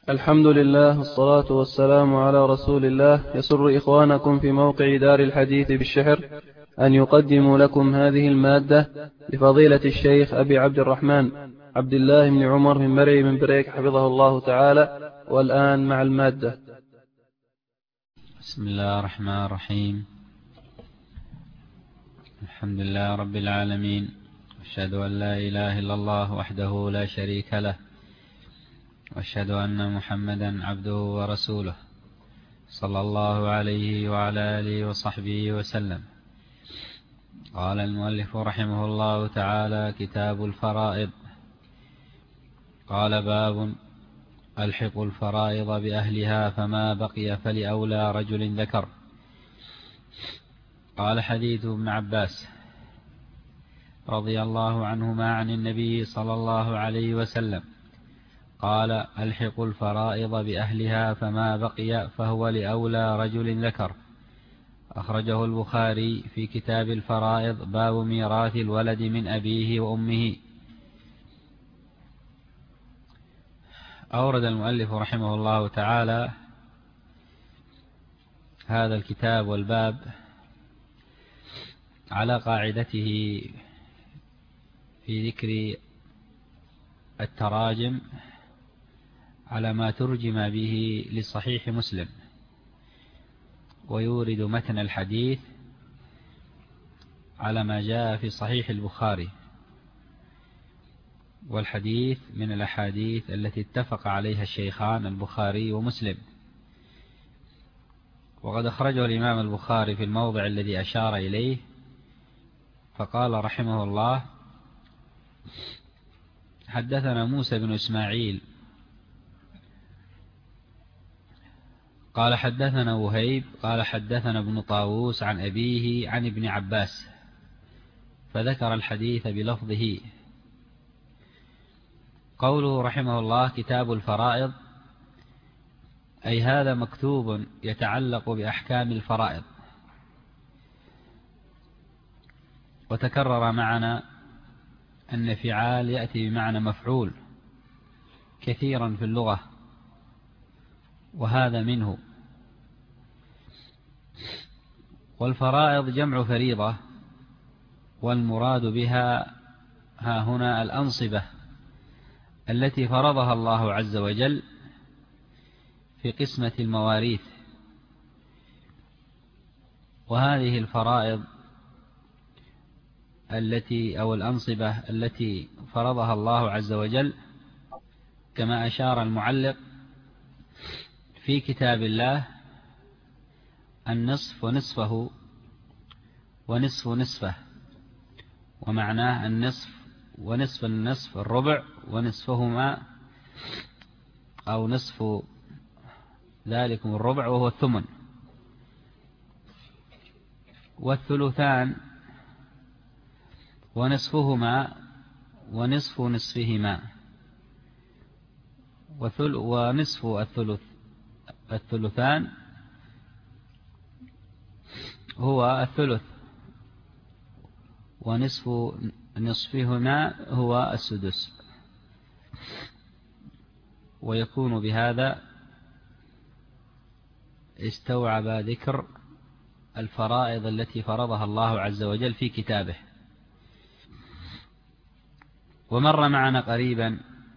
الحمد لله والصلاة والسلام على رسول الله. يسر إخوانكم في موقع دار الحديث بالشحر أن يقدموا لكم هذه المادة لفضيلة الشيخ أبي عبد الرحمن عبد الله بن عمر من مرعي من بريك حفظه الله تعالى. والآن مع المادة. بسم الله الرحمن الرحيم. الحمد لله رب العالمين، أشهد أن لا إله إلا الله وحده لا شريك له، وأشهد أن محمدا عبده ورسوله، صلى الله عليه وعلى آله وصحبه وسلم. قال المؤلف رحمه الله تعالى: كتاب الفرائض. قال: باب ألحق الفرائض بأهلها فما بقي فلأولى رجل ذكر. قال: حديث ابن عباس رضي الله عنهما عن النبي صلى الله عليه وسلم قال: ألحق الفرائض بأهلها فما بقي فهو لأولى رجل ذكر. أخرجه البخاري في كتاب الفرائض، باب ميراث الولد من أبيه وأمه. أورد المؤلف رحمه الله تعالى هذا الكتاب والباب على قاعدته في ذكر التراجم على ما ترجم به لصحيح مسلم، ويورد متن الحديث على ما جاء في صحيح البخاري. والحديث من الأحاديث التي اتفق عليها الشيخان البخاري ومسلم. وقد أخرجه الإمام البخاري في الموضع الذي أشار إليه، فقال رحمه الله: حدثنا موسى بن إسماعيل قال حدثنا وهيب قال حدثنا ابن طاووس عن أبيه عن ابن عباس، فذكر الحديث بلفظه. قوله رحمه الله كتاب الفرائض، أي هذا مكتوب يتعلق بأحكام الفرائض. وتكرر معنا أن فعال يأتي بمعنى مفعول كثيرا في اللغة، وهذا منه. والفرائض جمع فريضة، والمراد بها ها هنا الأنصبة التي فرضها الله عز وجل في قسمة المواريث. وهذه الفرائض أو الأنصبة التي فرضها الله عز وجل، كما أشار المعلق في كتاب الله: النصف ونصفه ونصف نصفه. ومعناه النصف ونصف النصف الربع، ونصفهما أو نصف ذلكم الربع وهو الثمن، والثلثان ونصفهما ونصف نصفهما، ونصف الثلثان هو الثلث، ونصف نصفهما هو السدس. ويكون بهذا استوعب ذكر الفرائض التي فرضها الله عز وجل في كتابه. ومر معنا قريبا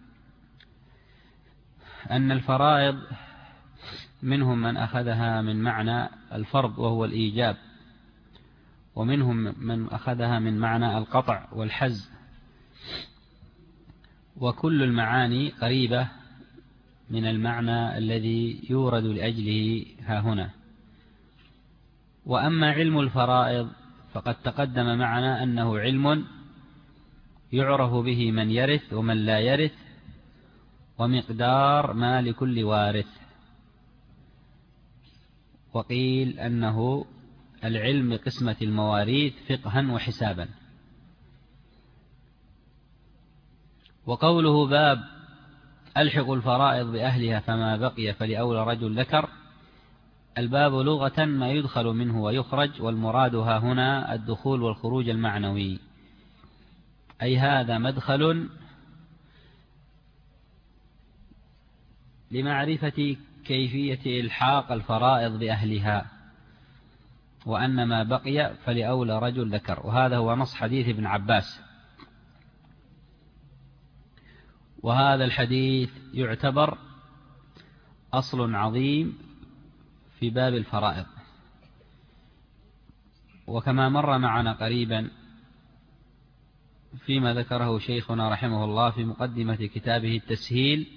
أن الفرائض منهم من أخذها من معنى الفرض وهو الإيجاب، ومنهم من أخذها من معنى القطع والحز، وكل المعاني قريبة من المعنى الذي يورد لأجله ها هنا. وأما علم الفرائض فقد تقدم معنا أنه علم يعرف به من يرث ومن لا يرث، ومقدار ما لكل وارث. وقيل أنه العلم بقسمة المواريث فقها وحسابا. وقوله باب ألحق الفرائض بأهلها فما بقي فلأولى رجل ذكر، الباب لغة ما يدخل منه ويخرج، والمراد ها هنا الدخول والخروج المعنوي، أي هذا مدخل لمعرفة كيفية إلحاق الفرائض بأهلها، وأن ما بقي فلأولى رجل ذكر. وهذا هو نص حديث ابن عباس. وهذا الحديث يعتبر أصل عظيم في باب الفرائض. وكما مر معنا قريبا فيما ذكره شيخنا رحمه الله في مقدمة كتابه التسهيل،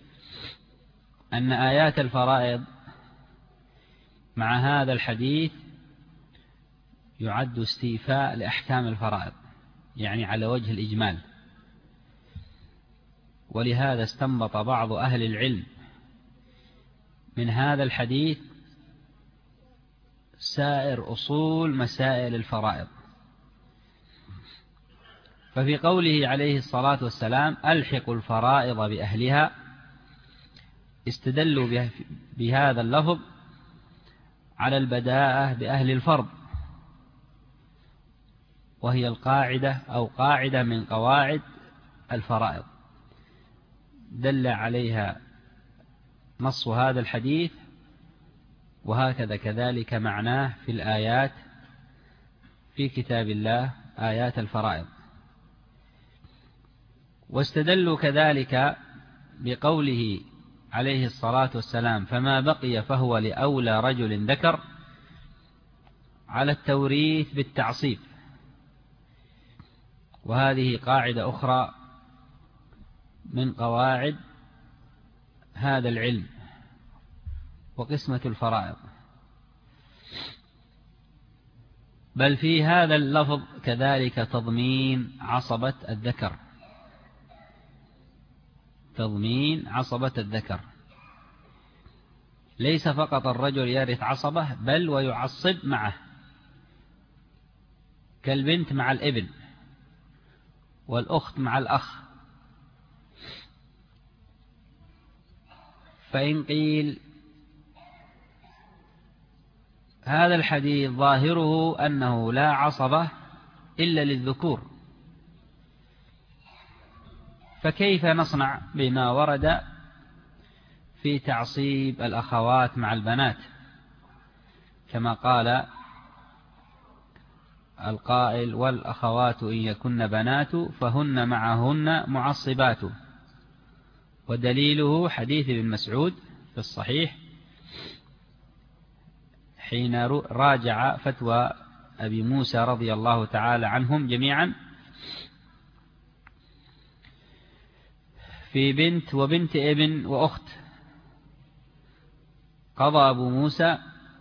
أن آيات الفرائض مع هذا الحديث يعد استيفاء لأحكام الفرائض، يعني على وجه الإجمال. ولهذا استنبط بعض أهل العلم من هذا الحديث سائر أصول مسائل الفرائض. ففي قوله عليه الصلاة والسلام ألحقوا الفرائض بأهلها، استدلوا بهذا اللفظ على البداءة بأهل الفرض، وهي القاعدة أو قاعدة من قواعد الفرائض دل عليها نص هذا الحديث، وهكذا كذلك معناه في الآيات في كتاب الله آيات الفرائض. واستدلوا كذلك بقوله عليه الصلاة والسلام فما بقي فهو لأولى رجل ذكر على التوريث بالتعصيب. وهذه قاعدة أخرى من قواعد هذا العلم وقسمة الفرائض. بل في هذا اللفظ كذلك تضمين عصبة الذكر، تضمين عصبة الذكر، ليس فقط الرجل يرث عصبة بل ويعصب معه، كالبنت مع الابن والأخت مع الأخ. فإن قيل هذا الحديث ظاهره أنه لا عصبة إلا للذكور، فكيف نصنع بما ورد في تعصيب الأخوات مع البنات؟ كما قال القائل والأخوات إن يكن بنات فهن معهن معصبات. ودليله حديث ابن مسعود في الصحيح حين راجع فتوى أبي موسى رضي الله تعالى عنهم جميعا في بنت وبنت ابن وأخت. قضى أبو موسى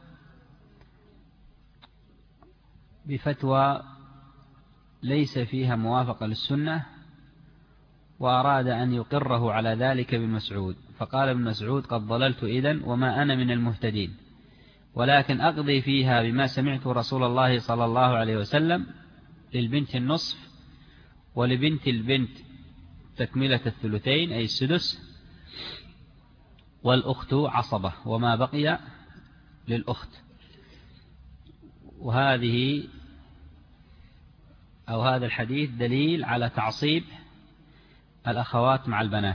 بفتوى ليس فيها موافقة للسنة، وأراد أن يقره على ذلك ابن مسعود، فقال ابن مسعود قد ضللت إذن وما أنا من المهتدين، ولكن أقضي فيها بما سمعت رسول الله صلى الله عليه وسلم للبنت النصف ولبنت البنت تكملة الثلثين أي السدس، والأخت عصبة وما بقي للأخت. وهذه أو هذا الحديث دليل على تعصيب الأخوات مع البنات.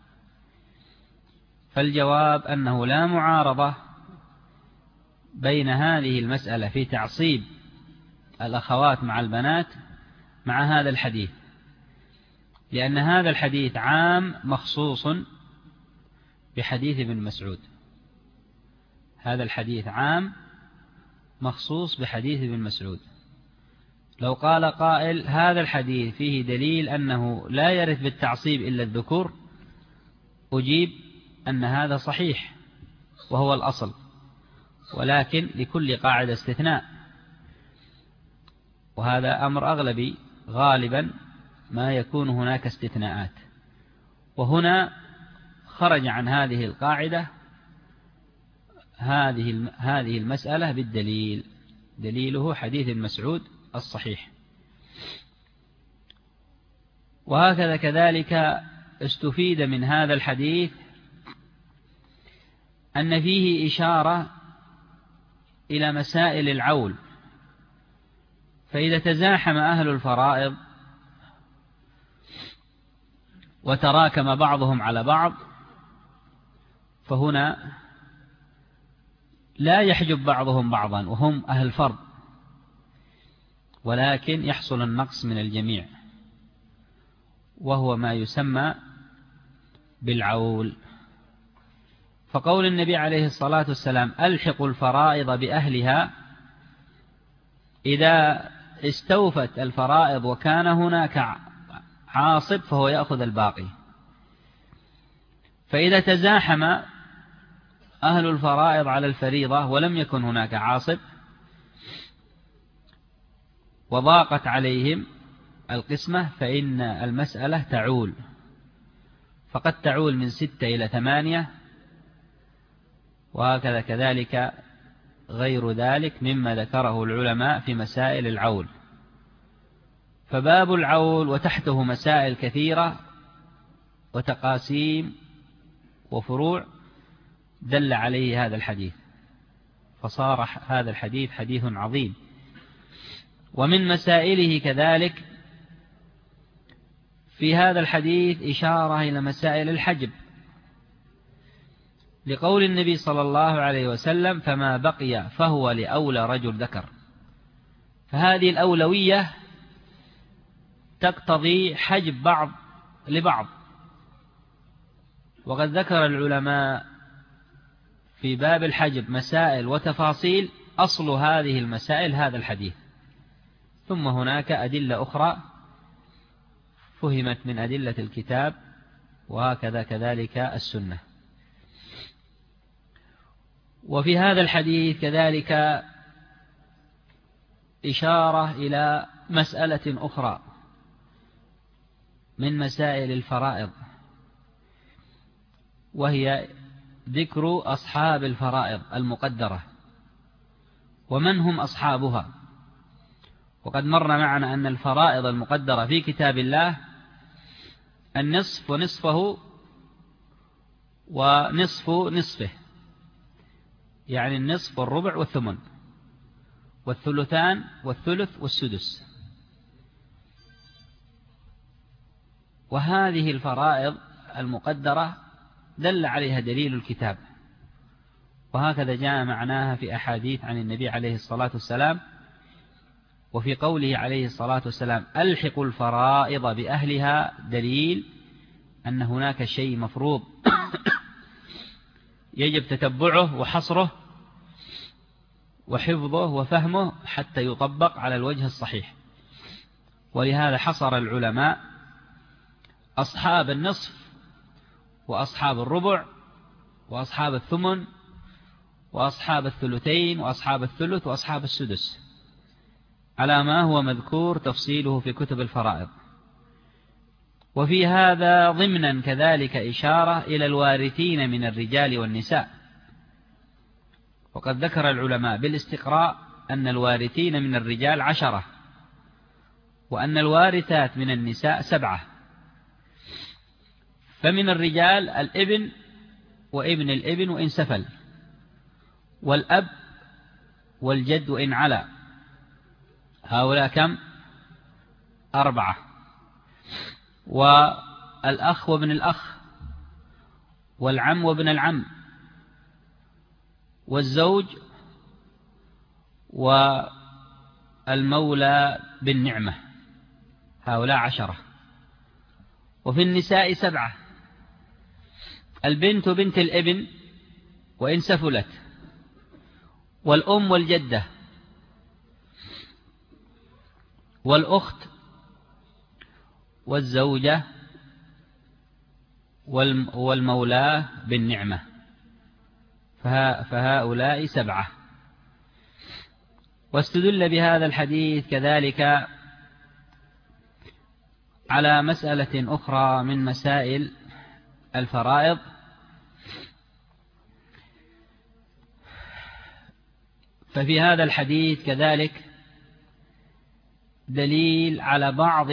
فالجواب أنه لا معارضة بين هذه المسألة في تعصيب الأخوات مع البنات مع هذا الحديث، لأن هذا الحديث عام مخصوص بحديث ابن مسعود. هذا الحديث عام مخصوص بحديث ابن مسعود. لو قال قائل هذا الحديث فيه دليل أنه لا يرث بالتعصيب إلا الذكور، أجيب أن هذا صحيح وهو الأصل، ولكن لكل قاعدة استثناء، وهذا أمر أغلبي غالبا ما يكون هناك استثناءات. وهنا خرج عن هذه القاعدة هذه المسألة بالدليل، دليله حديث المسعود الصحيح. وهكذا كذلك استفيد من هذا الحديث أن فيه إشارة إلى مسائل العول، فإذا تزاحم أهل الفرائض وتراكم بعضهم على بعض فهنا لا يحجب بعضهم بعضا وهم أهل فرض، ولكن يحصل النقص من الجميع، وهو ما يسمى بالعول. فقول النبي عليه الصلاة والسلام ألحقوا الفرائض بأهلها، إذا استوفت الفرائض وكان هناك عاصب فهو يأخذ الباقي. فإذا تزاحم أهل الفرائض على الفريضة ولم يكن هناك عاصب وضاقت عليهم القسمة، فإن المسألة تعول، فقد تعول من 6 إلى 8، وهكذا كذلك غير ذلك مما ذكره العلماء في مسائل العول. فباب العول وتحته مسائل كثيرة وتقاسيم وفروع دل عليه هذا الحديث، فصار هذا الحديث حديث عظيم. ومن مسائله كذلك في هذا الحديث إشارة إلى مسائل الحجب، لقول النبي صلى الله عليه وسلم فما بقي فهو لأولى رجل ذكر. فهذه الأولوية تقتضي حجب بعض لبعض. وقد ذكر العلماء في باب الحجب مسائل وتفاصيل، أصل هذه المسائل هذا الحديث، ثم هناك أدلة أخرى فهمت من أدلة الكتاب، وهكذا كذلك السنة. وفي هذا الحديث كذلك إشارة إلى مسألة أخرى من مسائل الفرائض، وهي ذكر أصحاب الفرائض المقدرة ومن هم أصحابها. وقد مر معنا أن الفرائض المقدرة في كتاب الله النصف ونصفه ونصف نصفه، يعني النصف والربع والثمن والثلثان والثلث والسدس. وهذه الفرائض المقدرة دل عليها دليل الكتاب، وهكذا جاء معناها في أحاديث عن النبي عليه الصلاة والسلام. وفي قوله عليه الصلاة والسلام ألحقوا الفرائض بأهلها دليل أن هناك شيء مفروض يجب تتبعه وحصره وحفظه وفهمه حتى يطبق على الوجه الصحيح. ولهذا حصر العلماء أصحاب النصف وأصحاب الربع وأصحاب الثمن وأصحاب الثلثين وأصحاب الثلث وأصحاب السدس على ما هو مذكور تفصيله في كتب الفرائض. وفي هذا ضمنا كذلك إشارة إلى الوارثين من الرجال والنساء. وقد ذكر العلماء بالاستقراء أن الوارثين من الرجال 10، وأن الوارثات من النساء 7. فمن الرجال الابن وابن الابن وإن سفل، والأب والجد وإن علا، هؤلاء كم؟ 4. والأخ وابن الأخ، والعم وابن العم، والزوج، والمولى بالنعمة، هؤلاء 10. وفي النساء 7، البنت وبنت الابن وإن سفلت، والأم والجدة، والأخت، والزوجة، والمولى بالنعمة، فهؤلاء 7. واستدل بهذا الحديث كذلك على مسألة أخرى من مسائل الفرائض، ففي هذا الحديث كذلك دليل على بعض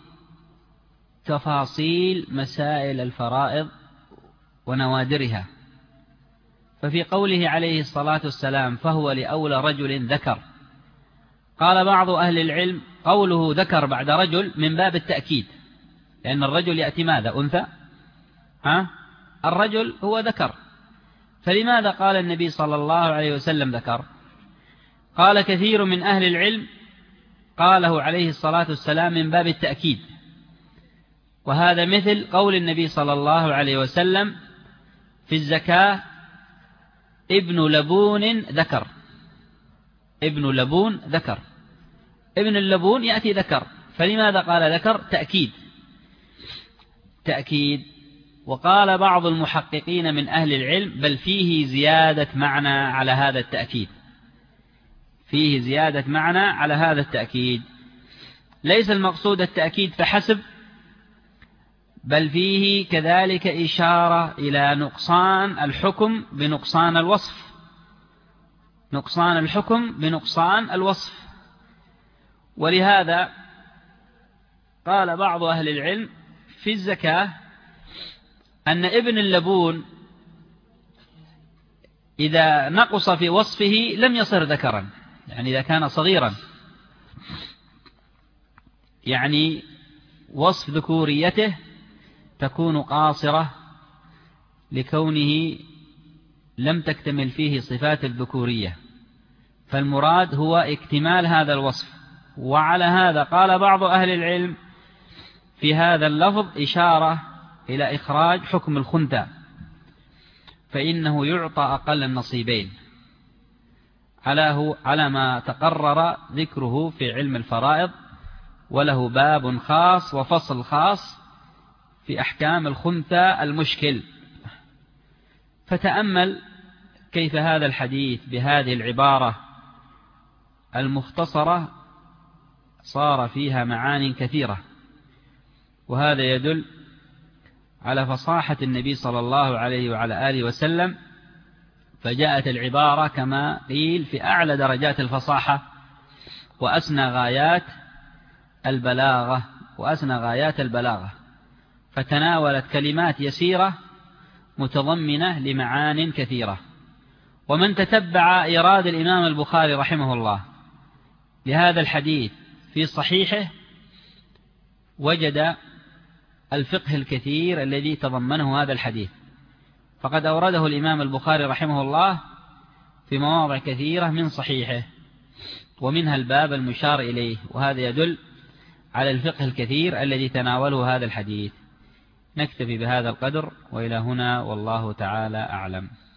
تفاصيل مسائل الفرائض ونوادرها. ففي قوله عليه الصلاة والسلام فهو لأولى رجل ذكر، قال بعض أهل العلم قوله ذكر بعد رجل من باب التأكيد، لأن الرجل يأتي ماذا؟ أنثى؟ الرجل هو ذكر، فلماذا قال النبي صلى الله عليه وسلم ذكر؟ قال كثير من أهل العلم قاله عليه الصلاة والسلام من باب التأكيد، وهذا مثل قول النبي صلى الله عليه وسلم في الزكاة ابن لبون ذكر. ابن لبون ذكر، ابن اللبون يأتي ذكر، فلماذا قال ذكر؟ تأكيد. وقال بعض المحققين من أهل العلم بل فيه زيادة معنى على هذا التأكيد، فيه زيادة معنى على هذا التأكيد، ليس المقصود التأكيد فحسب، بل فيه كذلك إشارة إلى نقصان الحكم بنقصان الوصف، نقصان الحكم بنقصان الوصف. ولهذا قال بعض أهل العلم في الزكاة أن ابن اللبون إذا نقص في وصفه لم يصر ذكرا، يعني إذا كان صغيرا، يعني وصف ذكوريته تكون قاصرة لكونه لم تكتمل فيه صفات الذكورية، فالمراد هو اكتمال هذا الوصف. وعلى هذا قال بعض أهل العلم في هذا اللفظ إشارة إلى إخراج حكم الخنثى، فإنه يعطى أقل النصيبين على ما تقرر ذكره في علم الفرائض، وله باب خاص وفصل خاص في أحكام الخنثى المشكل. فتأمل كيف هذا الحديث بهذه العبارة المختصرة صار فيها معان كثيرة، وهذا يدل على فصاحة النبي صلى الله عليه وعلى آله وسلم، فجاءت العبارة كما قيل في أعلى درجات الفصاحة وأسنى غايات البلاغة، فتناولت كلمات يسيرة متضمنة لمعان كثيرة. ومن تتبع إيراد الإمام البخاري رحمه الله لهذا الحديث في صحيحه وجد الفقه الكثير الذي تضمنه هذا الحديث، فقد أورده الإمام البخاري رحمه الله في مواضع كثيرة من صحيحه، ومنها الباب المشار إليه، وهذا يدل على الفقه الكثير الذي تناوله هذا الحديث. نكتفي بهذا القدر، وإلى هنا والله تعالى أعلم.